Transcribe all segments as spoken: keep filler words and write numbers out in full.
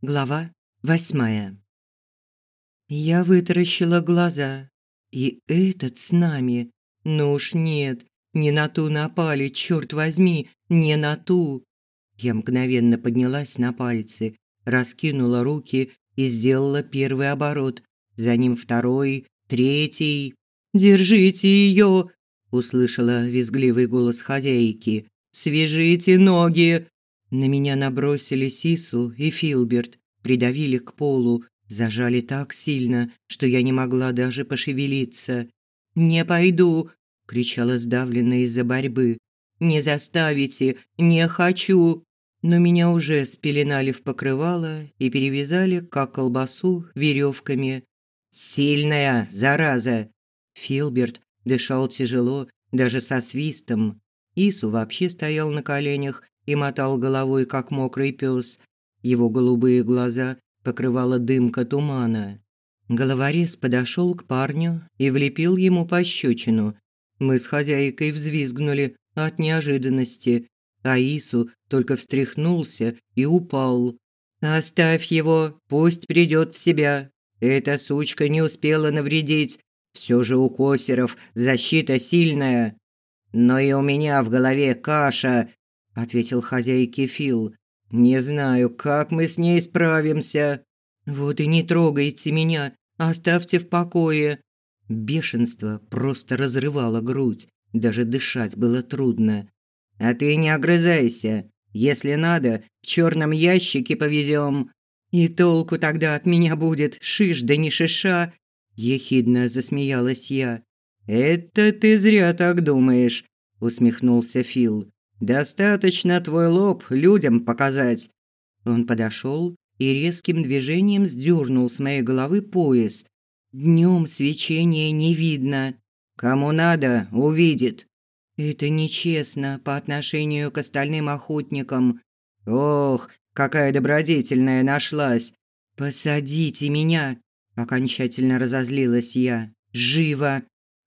Глава восьмая. Я вытаращила глаза. И этот с нами. Ну уж нет, не на ту напали, черт возьми, не на ту. Я мгновенно поднялась на пальцы, раскинула руки и сделала первый оборот. За ним второй, третий. «Держите ее!» – услышала визгливый голос хозяйки. «Свяжите ноги!» На меня набросились Ису и Филберт, придавили к полу, зажали так сильно, что я не могла даже пошевелиться. «Не пойду!» – кричала сдавленно из-за борьбы. «Не заставите! Не хочу!» Но меня уже спеленали в покрывало и перевязали, как колбасу, веревками. «Сильная, зараза!» Филберт дышал тяжело, даже со свистом. Ису вообще стоял на коленях и мотал головой, как мокрый пес. Его голубые глаза покрывала дымка тумана. Головорез подошел к парню и влепил ему пощечину. Мы с хозяйкой взвизгнули от неожиданности, а Ису только встряхнулся и упал. «Оставь его, пусть придет в себя. Эта сучка не успела навредить. Все же у косеров защита сильная». «Но и у меня в голове каша», – ответил хозяйке Фил. «Не знаю, как мы с ней справимся». «Вот и не трогайте меня, оставьте в покое». Бешенство просто разрывало грудь, даже дышать было трудно. «А ты не огрызайся. Если надо, в черном ящике повезем». «И толку тогда от меня будет, шиш да не шиша», – ехидно засмеялась я. «Это ты зря так думаешь», – усмехнулся Фил. «Достаточно твой лоб людям показать». Он подошел и резким движением сдернул с моей головы пояс. Днем свечения не видно. «Кому надо, увидит». «Это нечестно по отношению к остальным охотникам». «Ох, какая добродетельная нашлась». «Посадите меня», – окончательно разозлилась я. «Живо!»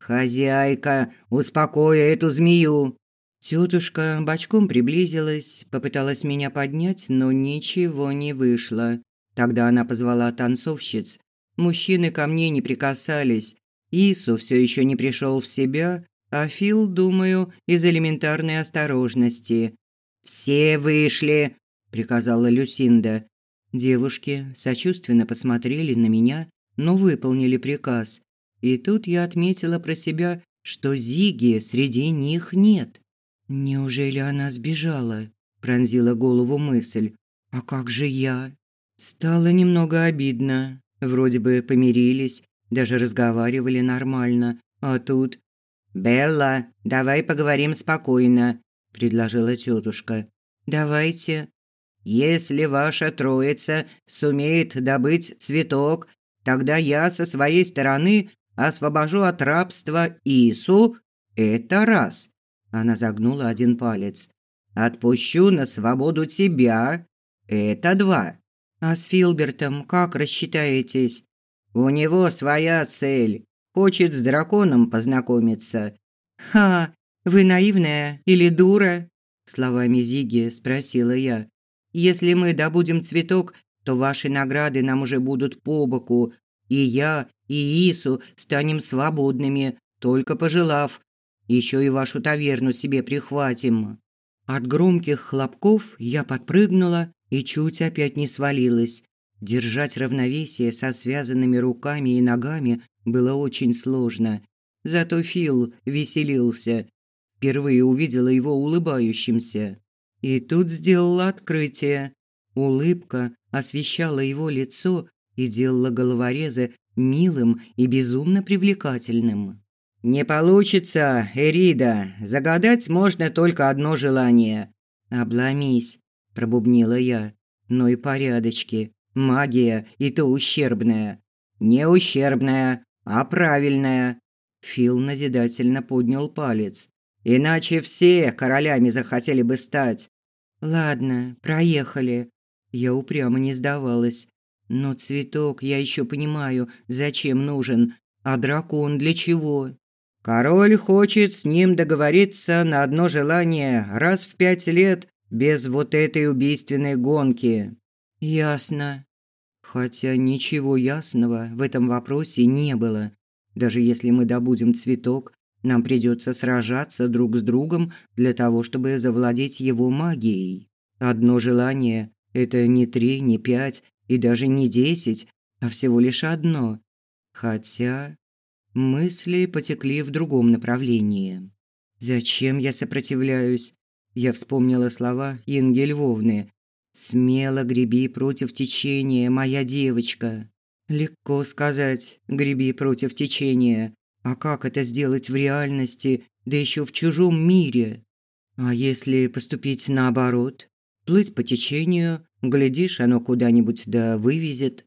«Хозяйка, успокой эту змею!» Тетушка бочком приблизилась, попыталась меня поднять, но ничего не вышло. Тогда она позвала танцовщиц. Мужчины ко мне не прикасались. Ису все еще не пришел в себя, а Фил, думаю, из элементарной осторожности. «Все вышли!» – приказала Люсинда. Девушки сочувственно посмотрели на меня, но выполнили приказ. И тут я отметила про себя, что Зиги среди них нет. «Неужели она сбежала?» – пронзила голову мысль. «А как же я?» Стало немного обидно. Вроде бы помирились, даже разговаривали нормально. А тут... «Белла, давай поговорим спокойно», – предложила тетушка. «Давайте». «Если ваша троица сумеет добыть цветок, тогда я со своей стороны освобожу от рабства Ису. Это раз». Она загнула один палец. «Отпущу на свободу тебя. Это два». «А с Филбертом как рассчитаетесь?» «У него своя цель. Хочет с драконом познакомиться». «Ха, вы наивная или дура?» Словами Зиги спросила я. «Если мы добудем цветок, то ваши награды нам уже будут по боку. И я, и Ису станем свободными, только пожелав. Еще и вашу таверну себе прихватим». От громких хлопков я подпрыгнула и чуть опять не свалилась. Держать равновесие со связанными руками и ногами было очень сложно. Зато Фил веселился. Впервые увидела его улыбающимся. И тут сделала открытие. Улыбка освещала его лицо и делала головореза милым и безумно привлекательным. «Не получится, Эрида. Загадать можно только одно желание». «Обломись», – пробубнила я. «Ну и порядочки. Магия и то ущербная». «Не ущербная, а правильная». Фил назидательно поднял палец. «Иначе все королями захотели бы стать». «Ладно, проехали». Я упрямо не сдавалась. «Но цветок, я еще понимаю, зачем нужен. А дракон для чего?» «Король хочет с ним договориться на одно желание раз в пять лет без вот этой убийственной гонки». Ясно. Хотя ничего ясного в этом вопросе не было. Даже если мы добудем цветок, нам придется сражаться друг с другом для того, чтобы завладеть его магией. Одно желание – это не три, не пять и даже не десять, а всего лишь одно. Хотя мысли потекли в другом направлении. Зачем я сопротивляюсь? Я вспомнила слова Инги Львовны. «Смело греби против течения, моя девочка». Легко сказать «греби против течения», а как это сделать в реальности, да еще в чужом мире? А если поступить наоборот? Плыть по течению, глядишь, оно куда-нибудь да вывезет.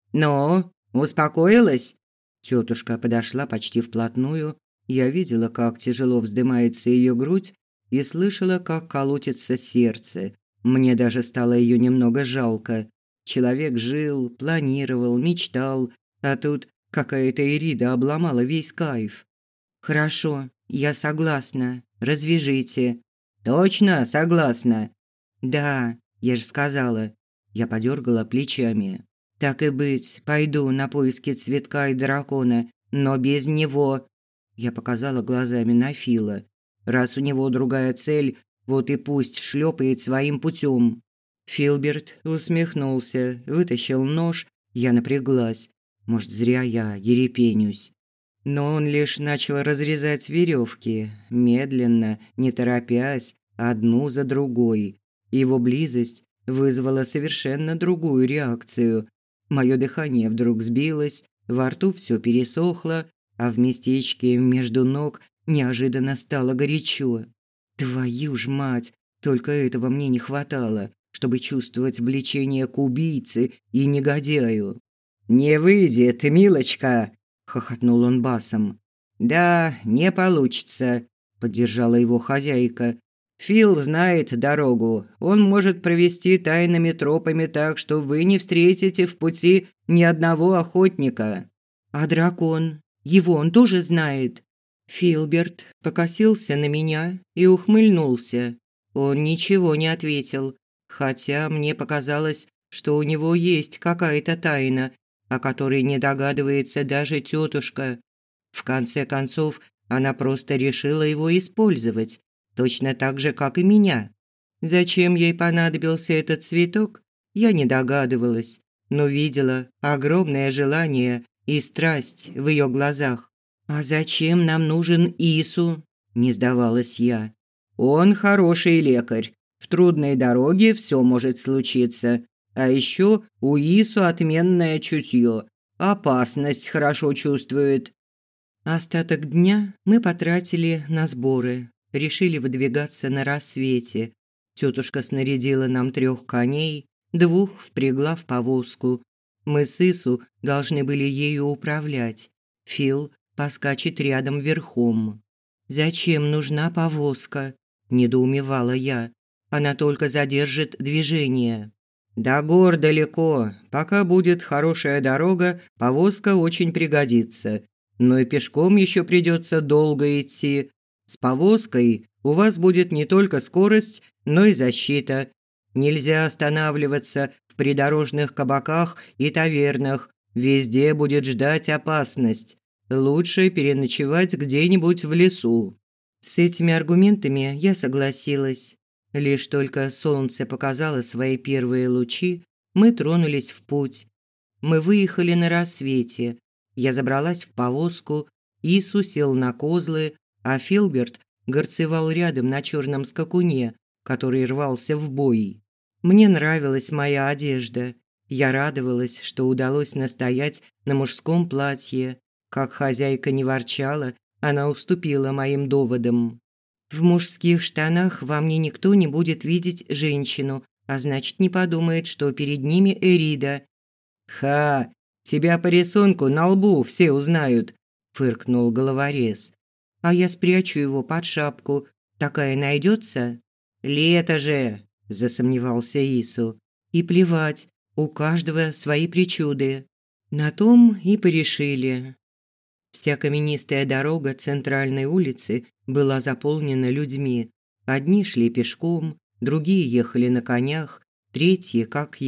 «Ну, успокоилась?» Тетушка подошла почти вплотную. Я видела, как тяжело вздымается ее грудь, и слышала, как колотится сердце. Мне даже стало ее немного жалко. Человек жил, планировал, мечтал, а тут какая-то Ирида обломала весь кайф. «Хорошо, я согласна. Развяжите». «Точно согласна?» «Да, я же сказала». Я подергала плечами. «Так и быть, пойду на поиски цветка и дракона, но без него». Я показала глазами на Фила. Раз у него другая цель, вот и пусть шлепает своим путем. Филберт усмехнулся, вытащил нож. Я напряглась. Может, зря я ерепенюсь. Но он лишь начал разрезать веревки, медленно, не торопясь, одну за другой. Его близость вызвала совершенно другую реакцию. Мое дыхание вдруг сбилось, во рту все пересохло, а в местечке между ног неожиданно стало горячо. Твою ж мать, только этого мне не хватало, чтобы чувствовать влечение к убийце и негодяю. «Не выйдет, милочка!» – хохотнул он басом. «Да, не получится», – поддержала его хозяйка. «Фил знает дорогу. Он может провести тайными тропами так, что вы не встретите в пути ни одного охотника». «А дракон? Его он тоже знает?» Филберт покосился на меня и ухмыльнулся. Он ничего не ответил, хотя мне показалось, что у него есть какая-то тайна, о которой не догадывается даже тетушка. В конце концов, она просто решила его использовать, точно так же, как и меня. Зачем ей понадобился этот цветок, я не догадывалась, но видела огромное желание и страсть в ее глазах. «А зачем нам нужен Ису?» – не сдавалась я. «Он хороший лекарь. В трудной дороге все может случиться. А еще у Ису отменное чутье. Опасность хорошо чувствует». Остаток дня мы потратили на сборы. Решили выдвигаться на рассвете. Тетушка снарядила нам трех коней, двух впрягла в повозку. Мы с Ису должны были ею управлять. Фил поскачет рядом верхом. «Зачем нужна повозка?» – недоумевала я. «Она только задержит движение». «До гор далеко. Пока будет хорошая дорога, повозка очень пригодится. Но и пешком еще придется долго идти. С повозкой у вас будет не только скорость, но и защита. Нельзя останавливаться в придорожных кабаках и тавернах. Везде будет ждать опасность. Лучше переночевать где-нибудь в лесу». С этими аргументами я согласилась. Лишь только солнце показало свои первые лучи, мы тронулись в путь. Мы выехали на рассвете. Я забралась в повозку, Ису сел на козлы, а Филберт горцевал рядом на черном скакуне, который рвался в бой. Мне нравилась моя одежда. Я радовалась, что удалось настоять на мужском платье. Как хозяйка не ворчала, она уступила моим доводам. В мужских штанах во мне никто не будет видеть женщину, а значит, не подумает, что перед ними Эрида. «Ха! Тебя по рисунку на лбу все узнают», – фыркнул головорез. «А я спрячу его под шапку. Такая найдется?» «Лето же!» – засомневался Ису. «И плевать, у каждого свои причуды». На том и порешили. Вся каменистая дорога центральной улицы была заполнена людьми. Одни шли пешком, другие ехали на конях, третьи, как я,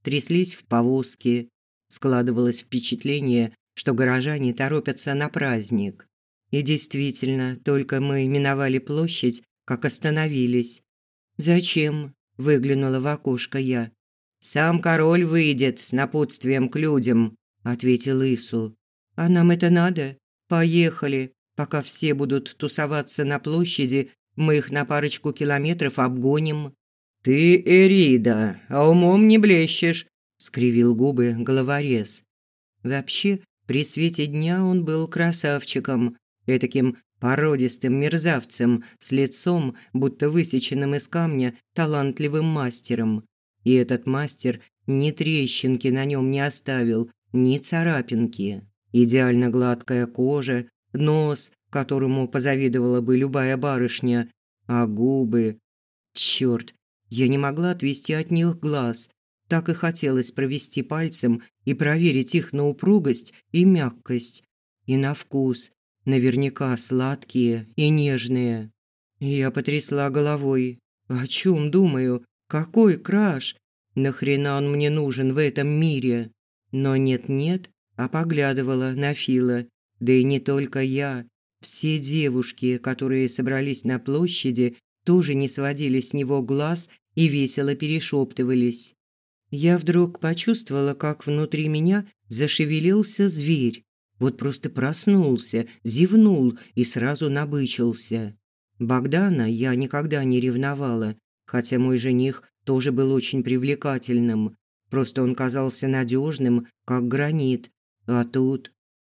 тряслись в повозке. Складывалось впечатление, что горожане торопятся на праздник. И действительно, только мы миновали площадь, как остановились. «Зачем?» – выглянула в окошко я. «Сам король выйдет с напутствием к людям», – ответил Ису. «А нам это надо? Поехали. Пока все будут тусоваться на площади, мы их на парочку километров обгоним». «Ты Эрида, а умом не блещешь», – скривил губы головорез. Вообще, при свете дня он был красавчиком, этаким породистым мерзавцем с лицом, будто высеченным из камня талантливым мастером. И этот мастер ни трещинки на нем не оставил, ни царапинки. Идеально гладкая кожа, нос, которому позавидовала бы любая барышня, а губы... Чёрт, я не могла отвести от них глаз. Так и хотелось провести пальцем и проверить их на упругость и мягкость. И на вкус. Наверняка сладкие и нежные. Я потрясла головой. О чем думаю? Какой краш? Нахрена он мне нужен в этом мире? Но нет-нет, а поглядывала на Фила. Да и не только я. Все девушки, которые собрались на площади, тоже не сводили с него глаз и весело перешептывались. Я вдруг почувствовала, как внутри меня зашевелился зверь. Вот просто проснулся, зевнул и сразу набычился. Богдана я никогда не ревновала, хотя мой жених тоже был очень привлекательным. Просто он казался надежным, как гранит. А тут...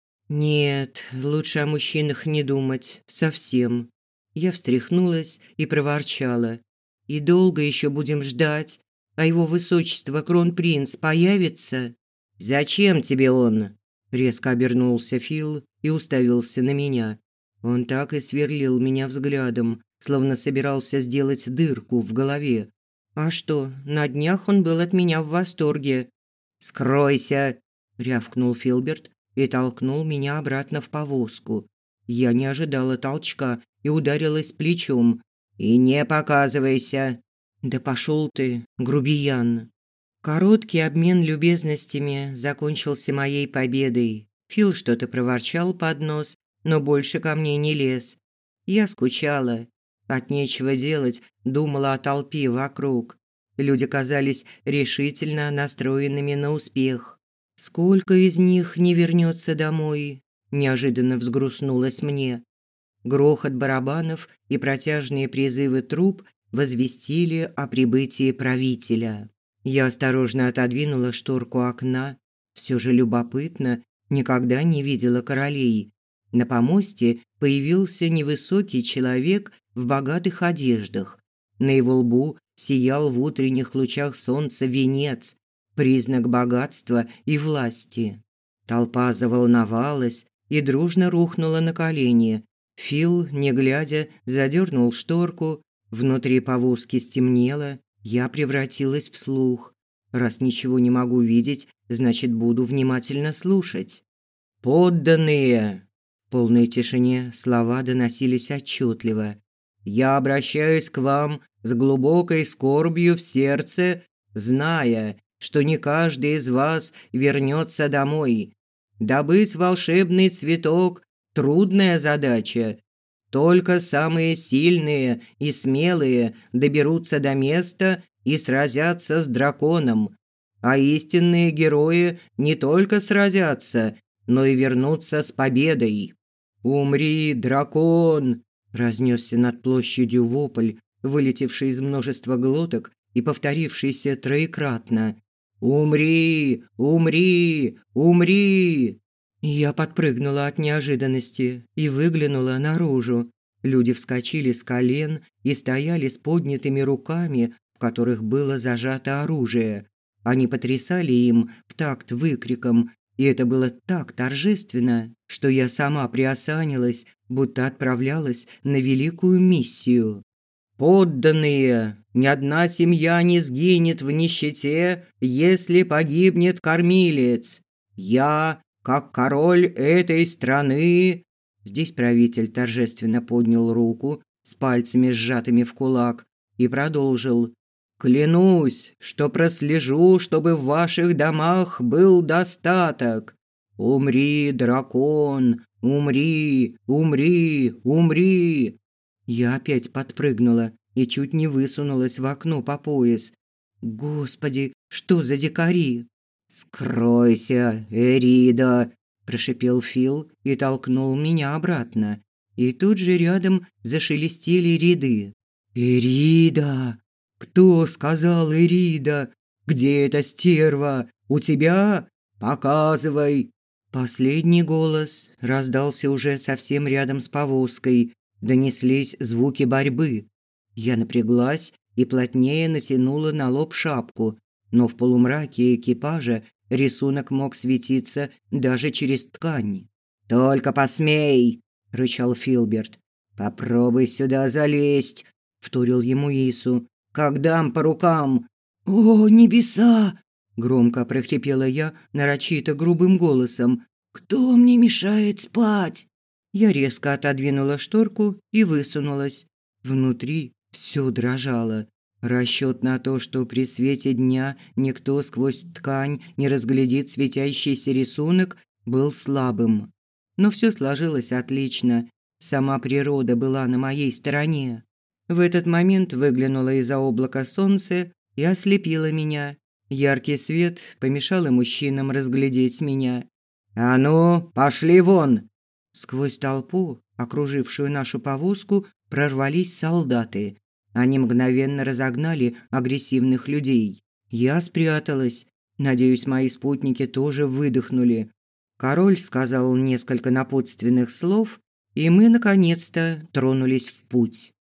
Нет, лучше о мужчинах не думать. Совсем. Я встряхнулась и проворчала. И долго еще будем ждать? А его высочество кронпринц появится? Зачем тебе он? Резко обернулся Фил и уставился на меня. Он так и сверлил меня взглядом, словно собирался сделать дырку в голове. А что, на днях он был от меня в восторге. «Скройся!» – рявкнул Филберт и толкнул меня обратно в повозку. Я не ожидала толчка и ударилась плечом. «И не показывайся!» «Да пошел ты, грубиян!» Короткий обмен любезностями закончился моей победой. Фил что-то проворчал под нос, но больше ко мне не лез. Я скучала. От нечего делать думала о толпе вокруг. Люди казались решительно настроенными на успех. Сколько из них не вернется домой? Неожиданно взгрустнулось мне. Грохот барабанов и протяжные призывы труб возвестили о прибытии правителя. Я осторожно отодвинула шторку окна. Все же любопытно, никогда не видела королей. На помосте появился невысокий человек в богатых одеждах. На его лбу сиял в утренних лучах солнца венец, признак богатства и власти. Толпа заволновалась и дружно рухнула на колени. Фил, не глядя, задернул шторку. Внутри повозки стемнело. Я превратилась в слух. Раз ничего не могу видеть, значит, буду внимательно слушать. «Подданные!» В полной тишине слова доносились отчетливо. «Я обращаюсь к вам с глубокой скорбью в сердце, зная, что не каждый из вас вернется домой. Добыть волшебный цветок – трудная задача. Только самые сильные и смелые доберутся до места и сразятся с драконом. А истинные герои не только сразятся, но и вернутся с победой. «Умри, дракон!» – разнесся над площадью вопль, вылетевший из множества глоток и повторившийся троекратно. «Умри! Умри! Умри!» Я подпрыгнула от неожиданности и выглянула наружу. Люди вскочили с колен и стояли с поднятыми руками, в которых было зажато оружие. Они потрясали им в такт выкриком, и это было так торжественно, что я сама приосанилась, будто отправлялась на великую миссию. «Подданные! Ни одна семья не сгинет в нищете, если погибнет кормилец. Я, как король этой страны...» Здесь правитель торжественно поднял руку с пальцами сжатыми в кулак и продолжил. Клянусь, что прослежу, чтобы в ваших домах был достаток. Умри, дракон, умри, умри, умри!» Я опять подпрыгнула и чуть не высунулась в окно по пояс. Господи, что за дикари? «Скройся, Эрида!» – прошипел Фил и толкнул меня обратно. И тут же рядом зашелестели ряды. «Эрида! Кто сказал Эрида? Где эта стерва? У тебя? Показывай!» Последний голос раздался уже совсем рядом с повозкой. Донеслись звуки борьбы. Я напряглась и плотнее натянула на лоб шапку, но в полумраке экипажа рисунок мог светиться даже через ткань. «Только посмей!» – рычал Филберт. «Попробуй сюда залезть!» – вторил ему Ису. «Как дам по рукам!» «О, небеса!» – громко прохрипела я нарочито грубым голосом. «Кто мне мешает спать?» Я резко отодвинула шторку и высунулась. Внутри все дрожало. Расчет на то, что при свете дня никто сквозь ткань не разглядит светящийся рисунок, был слабым. Но все сложилось отлично. Сама природа была на моей стороне. В этот момент выглянуло из-за облака солнце и ослепило меня. Яркий свет помешал и мужчинам разглядеть меня. «А ну, пошли вон!» Сквозь толпу, окружившую нашу повозку, прорвались солдаты. Они мгновенно разогнали агрессивных людей. Я спряталась. Надеюсь, мои спутники тоже выдохнули. Король сказал несколько напутственных слов, и мы наконец-то тронулись в путь.